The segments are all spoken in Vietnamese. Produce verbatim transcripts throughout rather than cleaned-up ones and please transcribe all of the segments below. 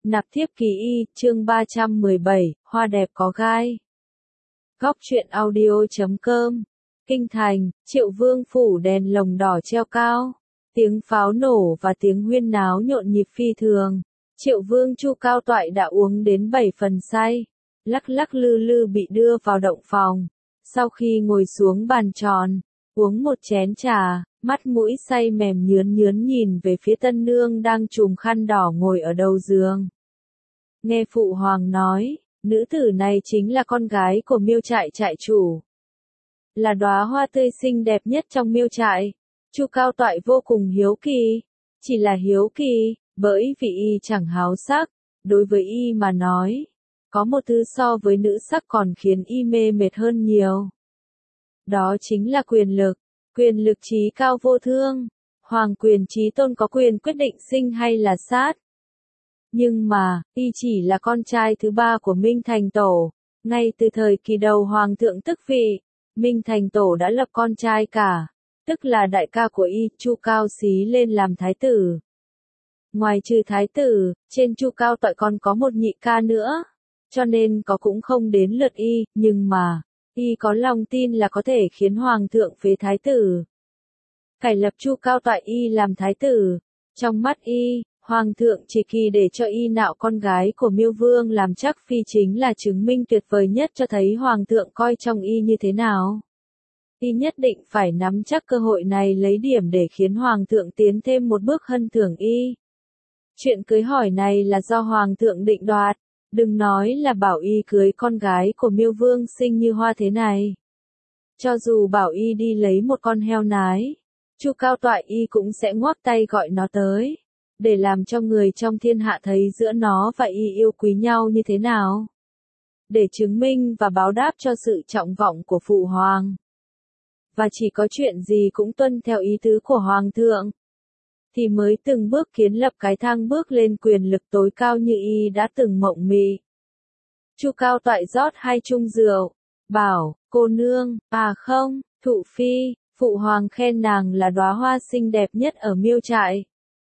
Nạp thiếp ký y, chương ba trăm mười bảy, hoa đẹp có gai. Góc truyện audio chấm com. Kinh thành, Triệu Vương phủ đèn lồng đỏ treo cao. Tiếng pháo nổ và tiếng huyên náo nhộn nhịp phi thường. Triệu Vương Chu Cao Toại đã uống đến bảy phần say. Lắc lắc lư lư bị đưa vào động phòng. Sau khi ngồi xuống bàn tròn, uống một chén trà, mắt mũi say mềm nhướn nhướn nhìn về phía tân nương đang trùm khăn đỏ ngồi ở đầu giường. Nghe phụ hoàng nói, nữ tử này chính là con gái của Miêu trại trại chủ. Là đóa hoa tươi xinh đẹp nhất trong Miêu trại. Chu Cao Toại vô cùng hiếu kỳ. Chỉ là hiếu kỳ, bởi vì y chẳng háo sắc. Đối với y mà nói, có một thứ so với nữ sắc còn khiến y mê mệt hơn nhiều. Đó chính là quyền lực. Quyền lực trí cao vô thương. Hoàng quyền trí tôn có quyền quyết định sinh hay là sát. Nhưng mà, y chỉ là con trai thứ ba của Minh Thành Tổ. Ngay từ thời kỳ đầu Hoàng thượng tức vị, Minh Thành Tổ đã lập con trai cả, tức là đại ca của y, Chu Cao Xí lên làm thái tử. Ngoài trừ thái tử, trên Chu Cao Toại còn có một nhị ca nữa, cho nên có cũng không đến lượt y, nhưng mà, y có lòng tin là có thể khiến Hoàng thượng phế thái tử. Cải lập Chu Cao Toại y làm thái tử, trong mắt y, Hoàng thượng chỉ kỳ để cho y nạo con gái của Miêu Vương làm chắc phi chính là chứng minh tuyệt vời nhất cho thấy Hoàng thượng coi trọng y như thế nào. Y nhất định phải nắm chắc cơ hội này lấy điểm để khiến Hoàng thượng tiến thêm một bước hân thưởng y. Chuyện cưới hỏi này là do Hoàng thượng định đoạt, đừng nói là bảo y cưới con gái của Miêu Vương xinh như hoa thế này. Cho dù bảo y đi lấy một con heo nái, Chu Cao Toại y cũng sẽ ngoắc tay gọi nó tới, để làm cho người trong thiên hạ thấy giữa nó và y yêu quý nhau như thế nào. Để chứng minh và báo đáp cho sự trọng vọng của phụ hoàng. Và chỉ có chuyện gì cũng tuân theo ý tứ của Hoàng thượng, thì mới từng bước kiến lập cái thang bước lên quyền lực tối cao như y đã từng mộng mị. Chu Cao Toại rót hai chung rượu, bảo, cô nương, à không, thụ phi, phụ hoàng khen nàng là đóa hoa xinh đẹp nhất ở Miêu trại.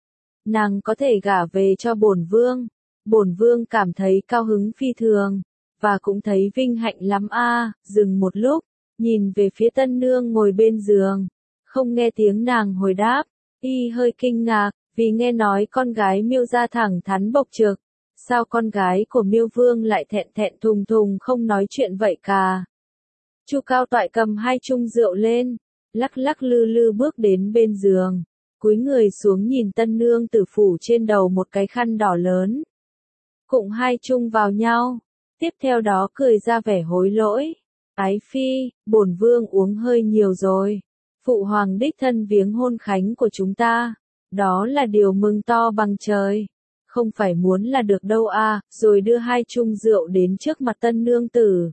Nàng có thể gả về cho bổn vương. Bổn vương cảm thấy cao hứng phi thường, và cũng thấy vinh hạnh lắm a. À. Dừng một lúc, nhìn về phía tân nương ngồi bên giường, không nghe tiếng nàng hồi đáp, y hơi kinh ngạc, vì nghe nói con gái Miêu gia thẳng thắn bộc trực, sao con gái của Miêu Vương lại thẹn thẹn thùng thùng không nói chuyện vậy cả. Chu Cao Toại cầm hai chung rượu lên, lắc lắc lư lư bước đến bên giường. Cúi người xuống nhìn tân nương tử phủ trên đầu một cái khăn đỏ lớn. Cụng hai chung vào nhau. Tiếp theo đó cười ra vẻ hối lỗi. Ái phi, bổn vương uống hơi nhiều rồi. Phụ hoàng đích thân viếng hôn khánh của chúng ta. Đó là điều mừng to bằng trời. Không phải muốn là được đâu à, rồi đưa hai chung rượu đến trước mặt tân nương tử.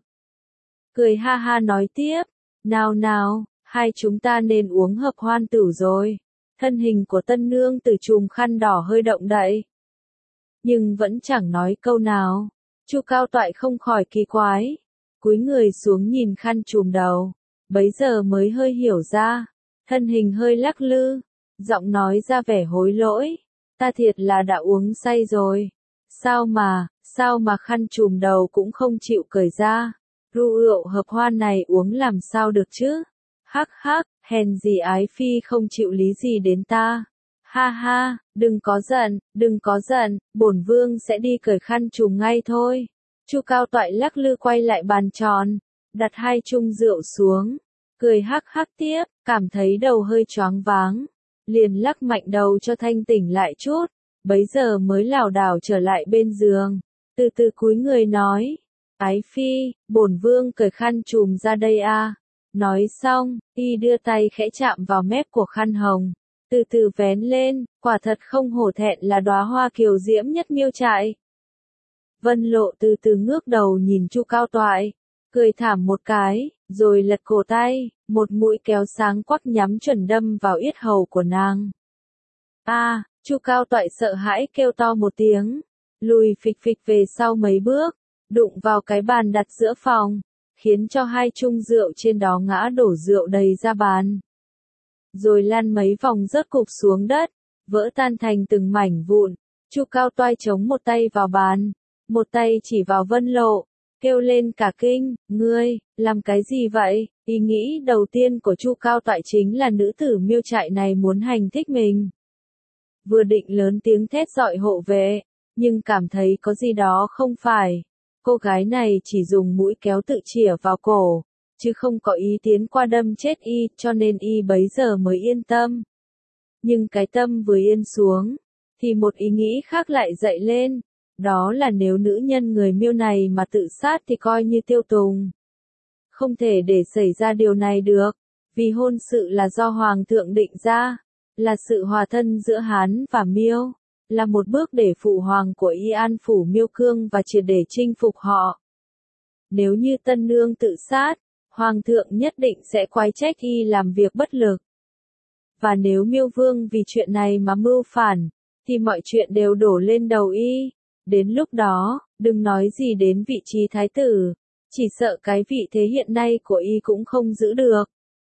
Cười ha ha nói tiếp. Nào nào, hai chúng ta nên uống hợp hoan tử rồi. Thân hình của tân nương tử chùm khăn đỏ hơi động đậy. Nhưng vẫn chẳng nói câu nào. Chu Cao Toại không khỏi kỳ quái. Cúi người xuống nhìn khăn chùm đầu. Bấy giờ mới hơi hiểu ra. Thân hình hơi lắc lư. Giọng nói ra vẻ hối lỗi. Ta thiệt là đã uống say rồi. Sao mà, sao mà khăn chùm đầu cũng không chịu cởi ra. Rượu hợp hoan này uống làm sao được chứ? Hắc hắc, hèn gì ái phi không chịu lý gì đến ta. Ha ha, đừng có giận, đừng có giận, bổn vương sẽ đi cởi khăn trùm ngay thôi. Chu Cao Toại lắc lư quay lại bàn tròn, đặt hai chung rượu xuống, cười hắc hắc tiếp, cảm thấy đầu hơi choáng váng, liền lắc mạnh đầu cho thanh tỉnh lại chút, bấy giờ mới lảo đảo trở lại bên giường, từ từ cúi người nói, ái phi, bổn vương cởi khăn trùm ra đây a. Nói xong, y đưa tay khẽ chạm vào mép của khăn hồng, từ từ vén lên, quả thật không hổ thẹn là đóa hoa kiều diễm nhất Miêu trại. Vân Lộ từ từ ngước đầu nhìn Chu Cao Toại, cười thảm một cái, rồi lật cổ tay, một mũi kéo sáng quắc nhắm chuẩn đâm vào yết hầu của nàng. A, à, Chu Cao Toại sợ hãi kêu to một tiếng, lùi phịch phịch về sau mấy bước, đụng vào cái bàn đặt giữa phòng. Khiến cho hai chung rượu trên đó ngã đổ rượu đầy ra bàn. Rồi lăn mấy vòng rớt cục xuống đất, vỡ tan thành từng mảnh vụn. Chu Cao Toại chống một tay vào bàn, một tay chỉ vào Vân Lộ, kêu lên cả kinh, ngươi, làm cái gì vậy? Ý nghĩ đầu tiên của Chu Cao Toại chính là nữ tử Miêu Trại này muốn hành thích mình. Vừa định lớn tiếng thét dọi hộ vệ, nhưng cảm thấy có gì đó không phải. Cô gái này chỉ dùng mũi kéo tự chĩa vào cổ, chứ không có ý tiến qua đâm chết y, cho nên y bấy giờ mới yên tâm. Nhưng cái tâm vừa yên xuống, thì một ý nghĩ khác lại dậy lên, đó là nếu nữ nhân người Miêu này mà tự sát thì coi như tiêu tùng. Không thể để xảy ra điều này được, vì hôn sự là do Hoàng thượng định ra, là sự hòa thân giữa Hán và Miêu, là một bước để phụ hoàng của y an phủ Miêu Cương và triệt để chinh phục họ. Nếu như tân nương tự sát, Hoàng thượng nhất định sẽ quái trách y làm việc bất lực. Và nếu Miêu Vương vì chuyện này mà mưu phản, thì mọi chuyện đều đổ lên đầu y. Đến lúc đó, đừng nói gì đến vị trí thái tử, chỉ sợ cái vị thế hiện nay của y cũng không giữ được.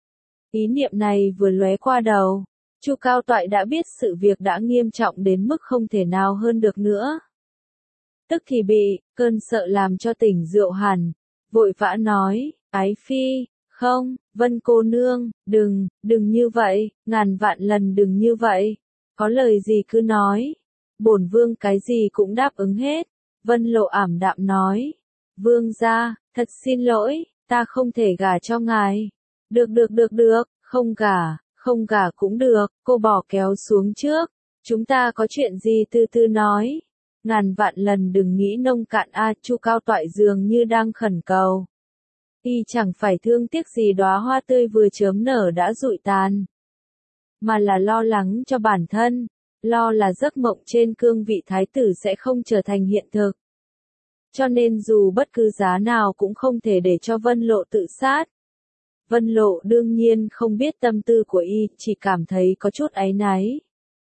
Ý niệm này vừa lóe qua đầu, Chu Cao Toại đã biết sự việc đã nghiêm trọng đến mức không thể nào hơn được nữa. Tức thì bị, cơn sợ làm cho tỉnh rượu hẳn, vội vã nói, ái phi, không, Vân cô nương, đừng, đừng như vậy, ngàn vạn lần đừng như vậy, có lời gì cứ nói, bổn vương cái gì cũng đáp ứng hết. Vân Lộ ảm đạm nói, vương gia, thật xin lỗi, ta không thể gả cho ngài. Được được được được, không gả, không gả cũng được, cô bỏ kéo xuống trước, chúng ta có chuyện gì từ từ nói. Ngàn vạn lần đừng nghĩ nông cạn a. Chu Cao Toại dường như đang khẩn cầu. Y chẳng phải thương tiếc gì đóa hoa tươi vừa chớm nở đã rụi tàn, mà là lo lắng cho bản thân, lo là giấc mộng trên cương vị thái tử sẽ không trở thành hiện thực. Cho nên dù bất cứ giá nào cũng không thể để cho Vân Lộ tự sát. Vân Lộ đương nhiên không biết tâm tư của y, chỉ cảm thấy có chút áy náy.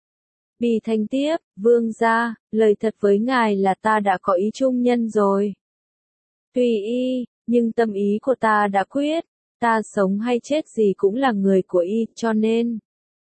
Bì thanh tiếp, vương gia, lời thật với ngài là ta đã có ý chung nhân rồi. Tùy y, nhưng tâm ý của ta đã quyết, ta sống hay chết gì cũng là người của y, cho nên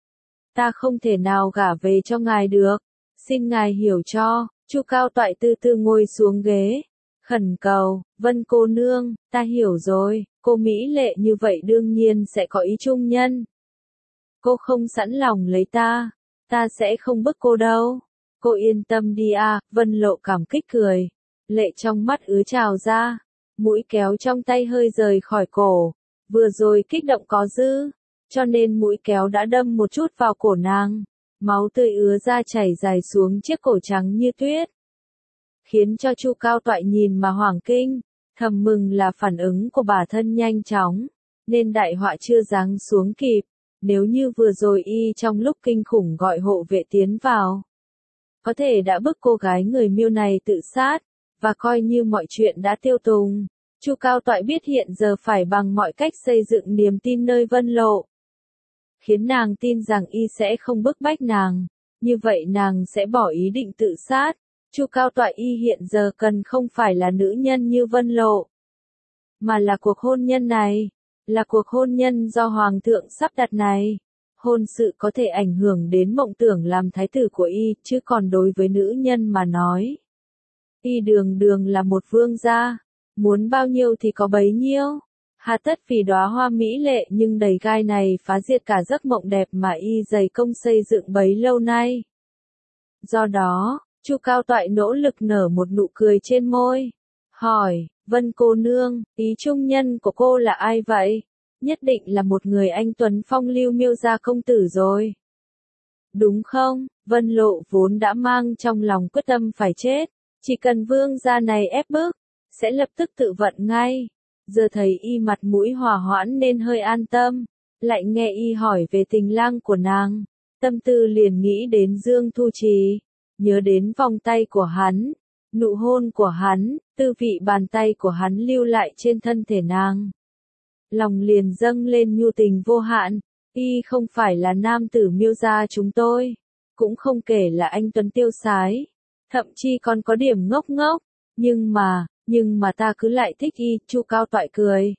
ta không thể nào gả về cho ngài được, xin ngài hiểu cho. Chu Cao Toại từ từ ngồi xuống ghế, khẩn cầu, Vân cô nương, ta hiểu rồi, cô mỹ lệ như vậy đương nhiên sẽ có ý chung nhân. Cô không sẵn lòng lấy ta, ta sẽ không bức cô đâu. Cô yên tâm đi à. Vân Lộ cảm kích cười, lệ trong mắt ứa trào ra, mũi kéo trong tay hơi rời khỏi cổ, vừa rồi kích động có dư, cho nên mũi kéo đã đâm một chút vào cổ nàng, máu tươi ứa ra chảy dài xuống chiếc cổ trắng như tuyết, khiến cho Chu Cao Toại nhìn mà hoảng kinh, thầm mừng là phản ứng của bà thân nhanh chóng, nên đại họa chưa giáng xuống kịp. Nếu như vừa rồi y trong lúc kinh khủng gọi hộ vệ tiến vào, có thể đã bức cô gái người Miêu này tự sát, và coi như mọi chuyện đã tiêu tùng. Chu Cao Toại biết hiện giờ phải bằng mọi cách xây dựng niềm tin nơi Vân Lộ, khiến nàng tin rằng y sẽ không bức bách nàng, như vậy nàng sẽ bỏ ý định tự sát. Chu Cao Toại y hiện giờ cần không phải là nữ nhân như Vân Lộ, mà là cuộc hôn nhân này, là cuộc hôn nhân do Hoàng thượng sắp đặt này. Hôn sự có thể ảnh hưởng đến mộng tưởng làm thái tử của y, chứ còn đối với nữ nhân mà nói, y đường đường là một vương gia, muốn bao nhiêu thì có bấy nhiêu. Hà tất vì đóa hoa mỹ lệ nhưng đầy gai này phá diệt cả giấc mộng đẹp mà y dày công xây dựng bấy lâu nay. Do đó, Chu Cao Toại nỗ lực nở một nụ cười trên môi, hỏi, Vân cô nương, ý chung nhân của cô là ai vậy? Nhất định là một người anh tuấn phong lưu Miêu gia công tử rồi. Đúng không? Vân Lộ vốn đã mang trong lòng quyết tâm phải chết, chỉ cần vương gia này ép bức, sẽ lập tức tự vận ngay. Giờ thấy y mặt mũi hòa hoãn nên hơi an tâm, lại nghe y hỏi về tình lang của nàng, tâm tư liền nghĩ đến Dương Thu Trì, nhớ đến vòng tay của hắn, nụ hôn của hắn, tư vị bàn tay của hắn lưu lại trên thân thể nàng. Lòng liền dâng lên nhu tình vô hạn, y không phải là nam tử Miêu gia chúng tôi, cũng không kể là anh tuấn tiêu sái, thậm chí còn có điểm ngốc ngốc, nhưng mà, nhưng mà ta cứ lại thích y. Chu Cao Toại cười.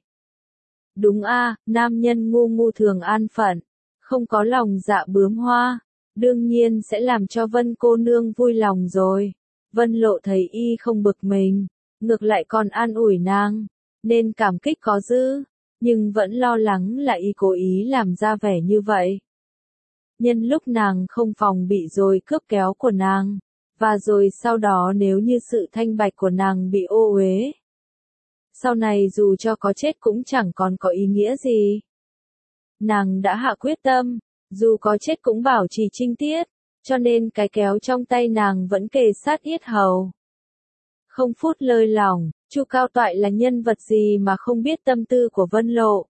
Đúng a, nam nhân ngu ngu thường an phận, không có lòng dạ bướm hoa, đương nhiên sẽ làm cho Vân cô nương vui lòng rồi. Vân Lộ thấy y không bực mình, ngược lại còn an ủi nàng, nên cảm kích có dư, nhưng vẫn lo lắng là y cố ý làm ra vẻ như vậy. Nhân lúc nàng không phòng bị rồi cướp kéo của nàng, và rồi sau đó nếu như sự thanh bạch của nàng bị ô uế, sau này dù cho có chết cũng chẳng còn có ý nghĩa gì. Nàng đã hạ quyết tâm, dù có chết cũng bảo trì trinh tiết, cho nên cái kéo trong tay nàng vẫn kề sát yết hầu. Không phút lơi lỏng, Chu Cao Toại là nhân vật gì mà không biết tâm tư của Vân Lộ.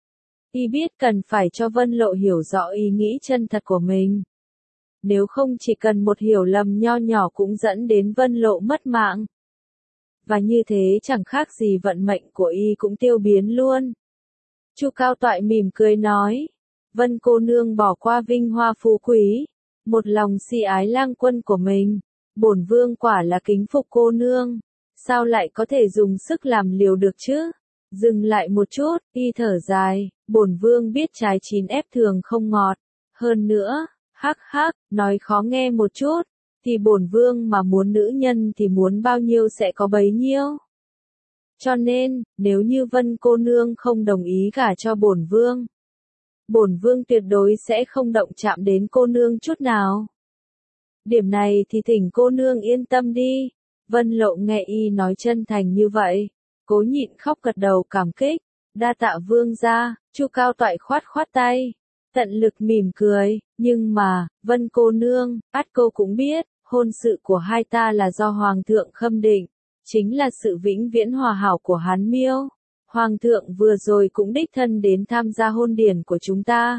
Y biết cần phải cho Vân Lộ hiểu rõ ý nghĩ chân thật của mình. Nếu không chỉ cần một hiểu lầm nho nhỏ cũng dẫn đến Vân Lộ mất mạng. Và như thế chẳng khác gì vận mệnh của y cũng tiêu biến luôn. Chu Cao Toại mỉm cười nói, Vân cô nương bỏ qua vinh hoa phú quý, một lòng si ái lang quân của mình, bổn vương quả là kính phục cô nương, sao lại có thể dùng sức làm liều được chứ? Dừng lại một chút, y thở dài, bổn vương biết trái chín ép thường không ngọt, hơn nữa, hắc hắc, nói khó nghe một chút, thì bổn vương mà muốn nữ nhân thì muốn bao nhiêu sẽ có bấy nhiêu. Cho nên, nếu như Vân cô nương không đồng ý gả cho bổn vương, bổn vương tuyệt đối sẽ không động chạm đến cô nương chút nào. Điểm này thì thỉnh cô nương yên tâm đi. Vân Lộ nghe y nói chân thành như vậy, cố nhịn khóc gật đầu cảm kích, đa tạ vương gia. Chu Cao Toại khoát khoát tay, tận lực mỉm cười, nhưng mà, Vân cô nương, ắt cô cũng biết, hôn sự của hai ta là do Hoàng thượng khâm định, chính là sự vĩnh viễn hòa hảo của Hán Miêu. Hoàng thượng vừa rồi cũng đích thân đến tham gia hôn điển của chúng ta.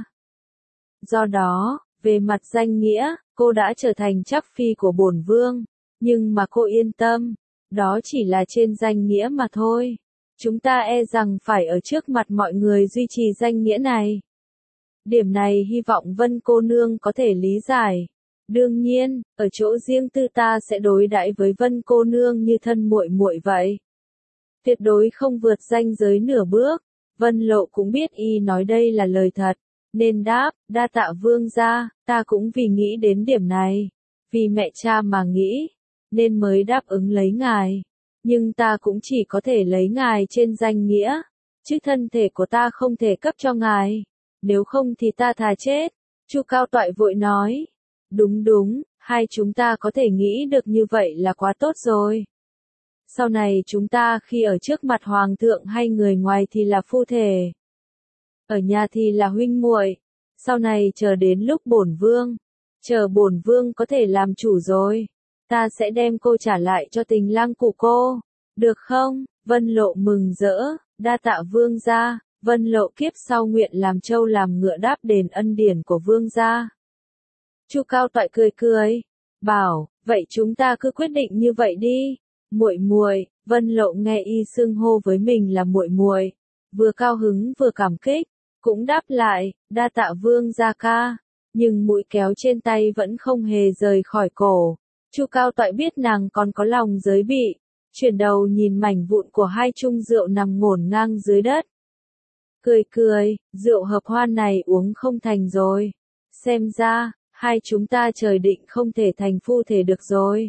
Do đó, về mặt danh nghĩa, cô đã trở thành trắc phi của bổn vương, nhưng mà cô yên tâm, đó chỉ là trên danh nghĩa mà thôi. Chúng ta e rằng phải ở trước mặt mọi người duy trì danh nghĩa này. Điểm này hy vọng Vân cô nương có thể lý giải. Đương nhiên, ở chỗ riêng tư ta sẽ đối đãi với Vân cô nương như thân muội muội vậy. Tuyệt đối không vượt ranh giới nửa bước. Vân Lộ cũng biết y nói đây là lời thật, nên đáp, đa tạ vương gia, ta cũng vì nghĩ đến điểm này, vì mẹ cha mà nghĩ, nên mới đáp ứng lấy ngài. Nhưng ta cũng chỉ có thể lấy ngài trên danh nghĩa, chứ thân thể của ta không thể cấp cho ngài, nếu không thì ta thà chết. Chu Cao Toại vội nói, đúng đúng, hai chúng ta có thể nghĩ được như vậy là quá tốt rồi. Sau này chúng ta khi ở trước mặt hoàng thượng hay người ngoài thì là phu thể, ở nhà thì là huynh muội. Sau này chờ đến lúc bổn vương, chờ bổn vương có thể làm chủ rồi, ta sẽ đem cô trả lại cho tình lang của cô, được không? Vân Lộ mừng rỡ, đa tạ vương gia. Vân Lộ kiếp sau nguyện làm trâu làm ngựa đáp đền ân điển của vương gia. Chu Cao Toại cười cười, bảo, vậy chúng ta cứ quyết định như vậy đi. Muội muội. Vân Lộ nghe y xưng hô với mình là muội muội, vừa cao hứng vừa cảm kích, cũng đáp lại, đa tạ vương gia ca, nhưng mũi kéo trên tay vẫn không hề rời khỏi cổ. Chu Cao Toại biết nàng còn có lòng giới bị, chuyển đầu nhìn mảnh vụn của hai chung rượu nằm ngổn ngang dưới đất. Cười cười, rượu hợp hoan này uống không thành rồi. Xem ra, hai chúng ta trời định không thể thành phu thể được rồi.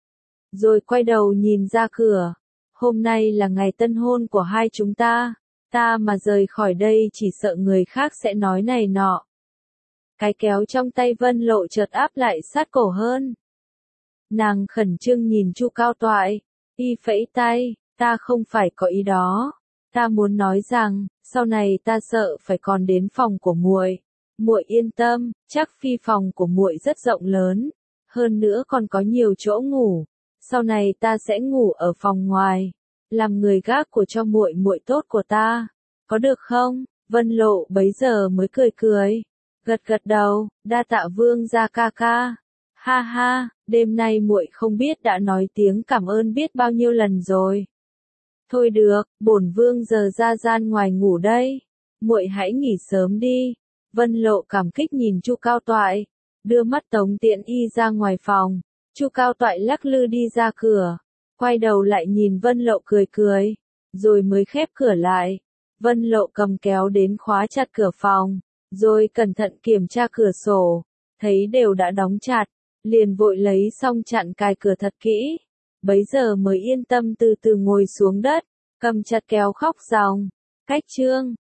Rồi quay đầu nhìn ra cửa. Hôm nay là ngày tân hôn của hai chúng ta. Ta mà rời khỏi đây chỉ sợ người khác sẽ nói này nọ. Cái kéo trong tay Vân Lộ chợt áp lại sát cổ hơn. Nàng khẩn trương nhìn Chu Cao Toại. Y phẩy tay, ta không phải có ý đó. Ta muốn nói rằng, sau này ta sợ phải còn đến phòng của muội. Muội yên tâm, chắc phi phòng của muội rất rộng lớn, hơn nữa còn có nhiều chỗ ngủ. Sau này ta sẽ ngủ ở phòng ngoài, làm người gác của cho muội muội tốt của ta. Có được không? Vân Lộ bấy giờ mới cười cười, gật gật đầu, đa tạ vương gia ca ca. Ha ha, đêm nay muội không biết đã nói tiếng cảm ơn biết bao nhiêu lần rồi. Thôi được, bổn vương giờ ra gian ngoài ngủ đây. Muội hãy nghỉ sớm đi. Vân Lộ cảm kích nhìn Chu Cao Toại, đưa mắt tống tiện y ra ngoài phòng. Chu Cao Toại lắc lư đi ra cửa, quay đầu lại nhìn Vân Lộ cười cười, rồi mới khép cửa lại. Vân Lộ cầm kéo đến khóa chặt cửa phòng, rồi cẩn thận kiểm tra cửa sổ. thấy đều đã đóng chặt, liền vội lấy xong chặn cài cửa thật kỹ, bấy giờ mới yên tâm từ từ ngồi xuống đất, cầm chặt kéo khóc ròng. Cách chương